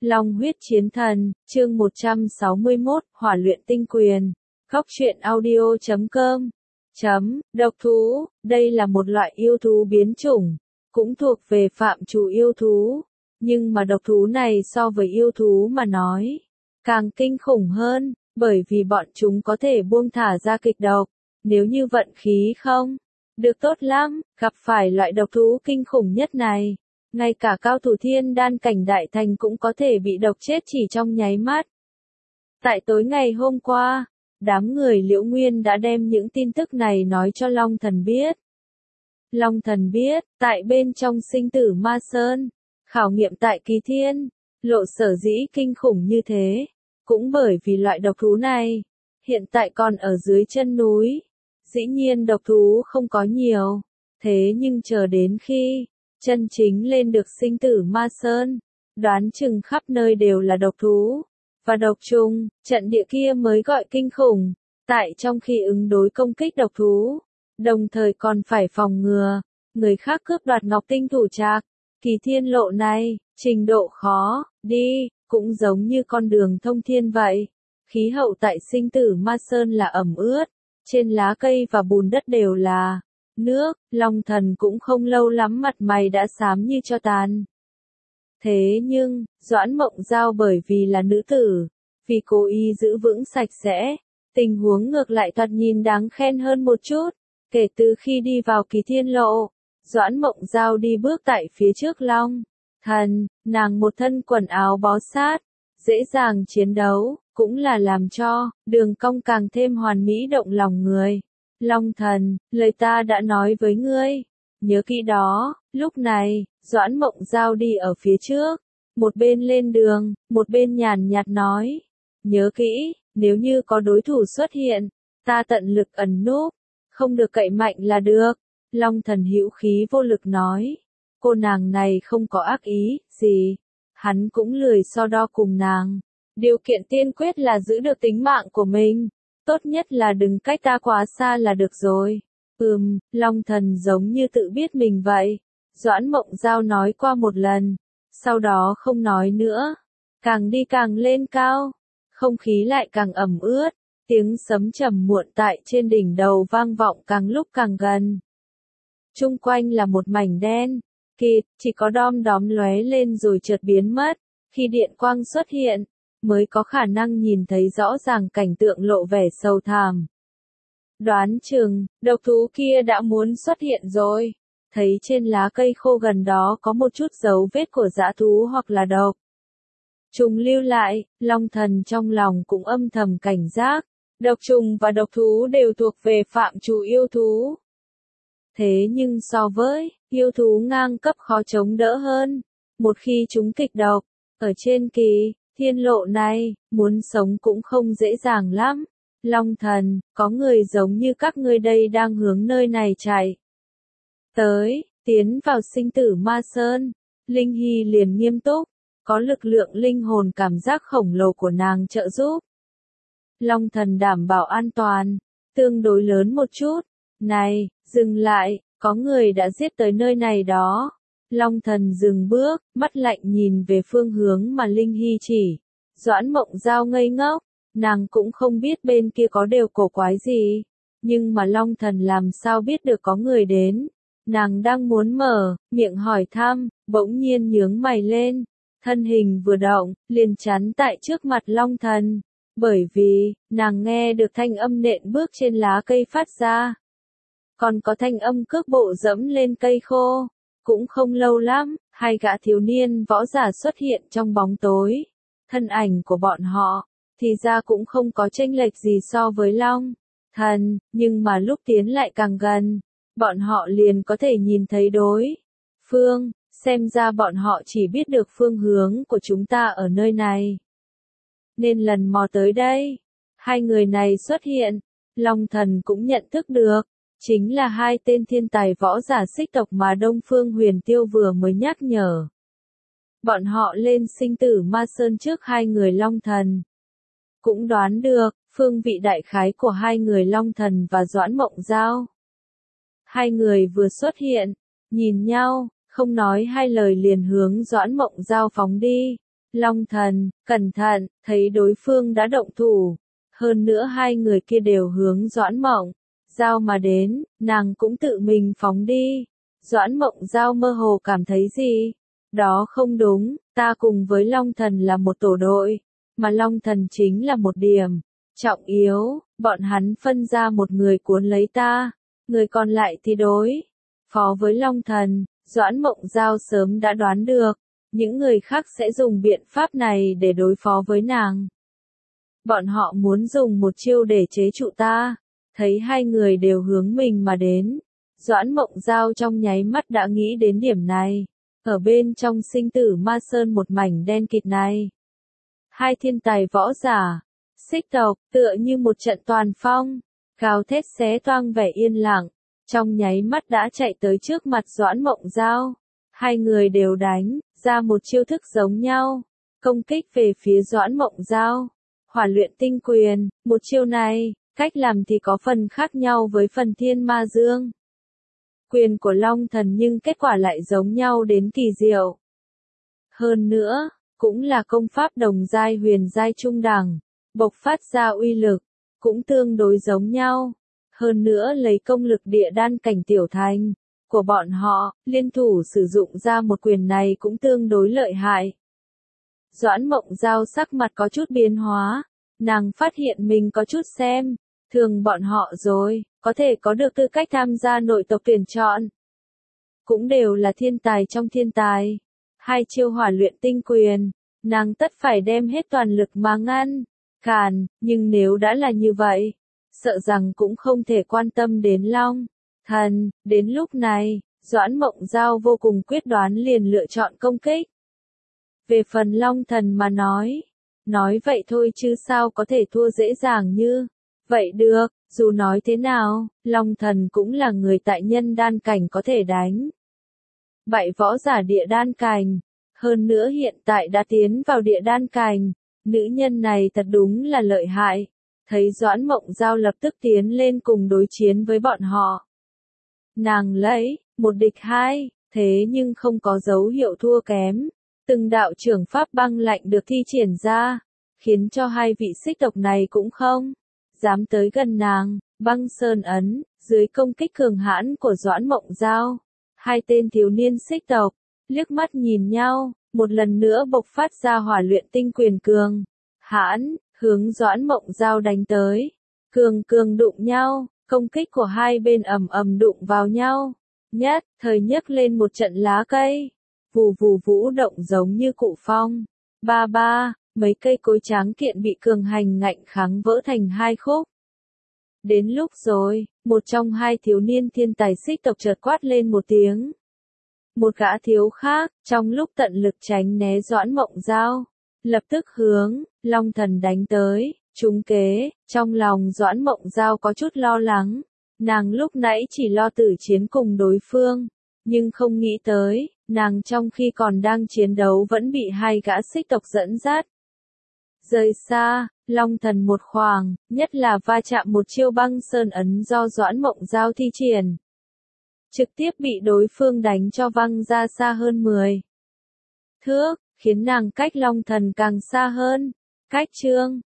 Long huyết chiến thần, chương 161, hỏa luyện tinh quyền. Góc truyện audio.com. Độc thú, đây là một loại yêu thú biến chủng, cũng thuộc về phạm trù yêu thú, nhưng mà độc thú này so với yêu thú mà nói, càng kinh khủng hơn, bởi vì bọn chúng có thể buông thả ra kịch độc, nếu như vận khí không được tốt lắm, gặp phải loại độc thú kinh khủng nhất này. Ngay cả cao thủ thiên đan cảnh đại thành cũng có thể bị độc chết chỉ trong nháy mắt. Tại tối ngày hôm qua, đám người Liễu Nguyên đã đem những tin tức này nói cho Long Thần biết. Long Thần biết, tại bên trong sinh tử ma sơn, khảo nghiệm tại Kỳ Thiên, lộ sở dĩ kinh khủng như thế, cũng bởi vì loại độc thú này, hiện tại còn ở dưới chân núi. Dĩ nhiên độc thú không có nhiều, thế nhưng chờ đến khi chân chính lên được sinh tử ma sơn, đoán chừng khắp nơi đều là độc thú và độc trùng, trận địa kia mới gọi kinh khủng. Tại trong khi ứng đối công kích độc thú, đồng thời còn phải phòng ngừa người khác cướp đoạt ngọc tinh thủ trạc. Kỳ Thiên lộ này, trình độ khó đi, cũng giống như con đường thông thiên vậy. Khí hậu tại sinh tử ma sơn là ẩm ướt, trên lá cây và bùn đất đều là nước. Long Thần cũng không lâu lắm mặt mày đã xám như tro tàn. Thế nhưng, Doãn Mộng Giao bởi vì là nữ tử, vì cố ý giữ vững sạch sẽ, tình huống ngược lại thoạt nhìn đáng khen hơn một chút. Kể từ khi đi vào Kỳ Thiên lộ, Doãn Mộng Giao đi bước tại phía trước Long Thần, nàng một thân quần áo bó sát, dễ dàng chiến đấu, cũng là làm cho đường cong càng thêm hoàn mỹ động lòng người. Long Thần, lời ta đã nói với ngươi, nhớ kỹ đó. Lúc này, Doãn Mộng Giao đi ở phía trước, một bên lên đường, một bên nhàn nhạt nói, nhớ kỹ, nếu như có đối thủ xuất hiện, ta tận lực ẩn núp, không được cậy mạnh là được. Long Thần hữu khí vô lực nói, cô nàng này không có ác ý gì, hắn cũng lười so đo cùng nàng. Điều kiện tiên quyết là giữ được tính mạng của mình, tốt nhất là đừng cách ta quá xa là được rồi. Long Thần giống như tự biết mình vậy. Doãn Mộng Giao nói qua một lần, sau đó không nói nữa. Càng đi càng lên cao, không khí lại càng ẩm ướt, tiếng sấm trầm muộn tại trên đỉnh đầu vang vọng càng lúc càng gần. Chung quanh là một mảnh đen kịt, chỉ có đom đóm lóe lên rồi chợt biến mất. Khi điện quang xuất hiện, mới có khả năng nhìn thấy rõ ràng cảnh tượng lộ vẻ sầu thảm. Đoán chừng, độc thú kia đã muốn xuất hiện rồi. Thấy trên lá cây khô gần đó có một chút dấu vết của dã thú hoặc là độc trùng lưu lại, Long Thần trong lòng cũng âm thầm cảnh giác. Độc trùng và độc thú đều thuộc về phạm trù yêu thú. Thế nhưng so với yêu thú ngang cấp khó chống đỡ hơn, một khi chúng kịch độc, ở trên Kỳ Thiên lộ này, muốn sống cũng không dễ dàng lắm. Long Thần, có người giống như các ngươi đây đang hướng nơi này chạy tới, tiến vào sinh tử ma sơn. Linh Hy liền nghiêm túc, có lực lượng linh hồn cảm giác khổng lồ của nàng trợ giúp. Long Thần đảm bảo an toàn, tương đối lớn một chút. Này, dừng lại, có người đã giết tới nơi này đó. Long Thần dừng bước, mắt lạnh nhìn về phương hướng mà Linh Hy chỉ. Doãn Mộng Giao ngây ngốc, nàng cũng không biết bên kia có điều cổ quái gì. Nhưng mà Long Thần làm sao biết được có người đến. Nàng đang muốn mở miệng hỏi thăm, bỗng nhiên nhướng mày lên. Thân hình vừa động, liền chắn tại trước mặt Long Thần. Bởi vì, nàng nghe được thanh âm nện bước trên lá cây phát ra. Còn có thanh âm cước bộ dẫm lên cây khô. Cũng không lâu lắm, hai gã thiếu niên võ giả xuất hiện trong bóng tối. Thân ảnh của bọn họ, thì ra cũng không có chênh lệch gì so với Long Thần, nhưng mà lúc tiến lại càng gần, bọn họ liền có thể nhìn thấy đối phương, xem ra bọn họ chỉ biết được phương hướng của chúng ta ở nơi này. Nên lần mò tới đây, hai người này xuất hiện, Long Thần cũng nhận thức được. Chính là hai tên thiên tài võ giả xích tộc mà Đông Phương Huyền Tiêu vừa mới nhắc nhở. Bọn họ lên sinh tử ma sơn trước hai người Long Thần. Cũng đoán được, phương vị đại khái của hai người Long Thần và Doãn Mộng Giao. Hai người vừa xuất hiện, nhìn nhau, không nói hai lời liền hướng Doãn Mộng Giao phóng đi. Long Thần, cẩn thận, thấy đối phương đã động thủ. Hơn nữa hai người kia đều hướng Doãn Mộng Giao mà đến, nàng cũng tự mình phóng đi. Doãn Mộng Giao mơ hồ cảm thấy gì? Đó không đúng, ta cùng với Long Thần là một tổ đội, mà Long Thần chính là một điểm trọng yếu, bọn hắn phân ra một người cuốn lấy ta, người còn lại thì đối phó với Long Thần. Doãn Mộng Giao sớm đã đoán được, những người khác sẽ dùng biện pháp này để đối phó với nàng. Bọn họ muốn dùng một chiêu để chế trụ ta. Thấy hai người đều hướng mình mà đến, Doãn Mộng Giao trong nháy mắt đã nghĩ đến điểm này. Ở bên trong sinh tử ma sơn một mảnh đen kịt này, hai thiên tài võ giả, xích tộc, tựa như một trận toàn phong, gào thét xé toang vẻ yên lặng, trong nháy mắt đã chạy tới trước mặt Doãn Mộng Giao. Hai người đều đánh ra một chiêu thức giống nhau, công kích về phía Doãn Mộng Giao. Hỏa luyện tinh quyền, một chiêu này, cách làm thì có phần khác nhau với phần thiên ma dương quyền của Long Thần, nhưng kết quả lại giống nhau đến kỳ diệu. Hơn nữa, cũng là công pháp đồng giai huyền giai trung đẳng, bộc phát ra uy lực, cũng tương đối giống nhau. Hơn nữa lấy công lực địa đan cảnh tiểu thành của bọn họ, liên thủ sử dụng ra một quyền này cũng tương đối lợi hại. Doãn Mộng Giao sắc mặt có chút biến hóa, nàng phát hiện mình có chút xem thường bọn họ rồi, có thể có được tư cách tham gia nội tộc tuyển chọn. Cũng đều là thiên tài trong thiên tài. Hai chiêu hỏa luyện tinh quyền, nàng tất phải đem hết toàn lực mà ngăn cản, nhưng nếu đã là như vậy, sợ rằng cũng không thể quan tâm đến Long Thần. Đến lúc này, Doãn Mộng Giao vô cùng quyết đoán liền lựa chọn công kích. Về phần Long Thần mà nói vậy thôi chứ sao có thể thua dễ dàng như vậy được. Dù nói thế nào, Long Thần cũng là người tại nhân đan cảnh có thể đánh bại võ giả địa đan cảnh. Hơn nữa hiện tại đã tiến vào địa đan cảnh, nữ nhân này thật đúng là lợi hại. Thấy Doãn Mộng Giao lập tức tiến lên cùng đối chiến với bọn họ, nàng lấy một địch hai, thế nhưng không có dấu hiệu thua kém. Từng đạo trưởng pháp băng lạnh được thi triển ra, khiến cho hai vị xích tộc này cũng không dám tới gần nàng. Băng sơn ấn, dưới công kích cường hãn của Doãn Mộng Giao, hai tên thiếu niên xích tộc liếc mắt nhìn nhau, một lần nữa bộc phát ra hỏa luyện tinh quyền cường hãn, hướng Doãn Mộng Giao đánh tới. Cường đụng nhau, công kích của hai bên ầm ầm đụng vào nhau, nhất thời nhấc lên một trận lá cây, vù vù vũ động giống như cụ phong. Ba, mấy cây cối tráng kiện bị cường hành ngạnh kháng vỡ thành hai khúc. Đến lúc rồi, một trong hai thiếu niên thiên tài xích tộc chợt quát lên một tiếng. Một gã thiếu khác, trong lúc tận lực tránh né Doãn Mộng Giao, lập tức hướng Long Thần đánh tới, trúng kế. Trong lòng Doãn Mộng Giao có chút lo lắng, nàng lúc nãy chỉ lo tử chiến cùng đối phương, nhưng không nghĩ tới, nàng trong khi còn đang chiến đấu vẫn bị hai gã xích tộc dẫn dắt. Rời xa, Long Thần một khoảng, nhất là va chạm một chiêu băng sơn ấn do Doãn Mộng Giao thi triển, trực tiếp bị đối phương đánh cho văng ra xa hơn 10 thước, khiến nàng cách Long Thần càng xa hơn. Cách chương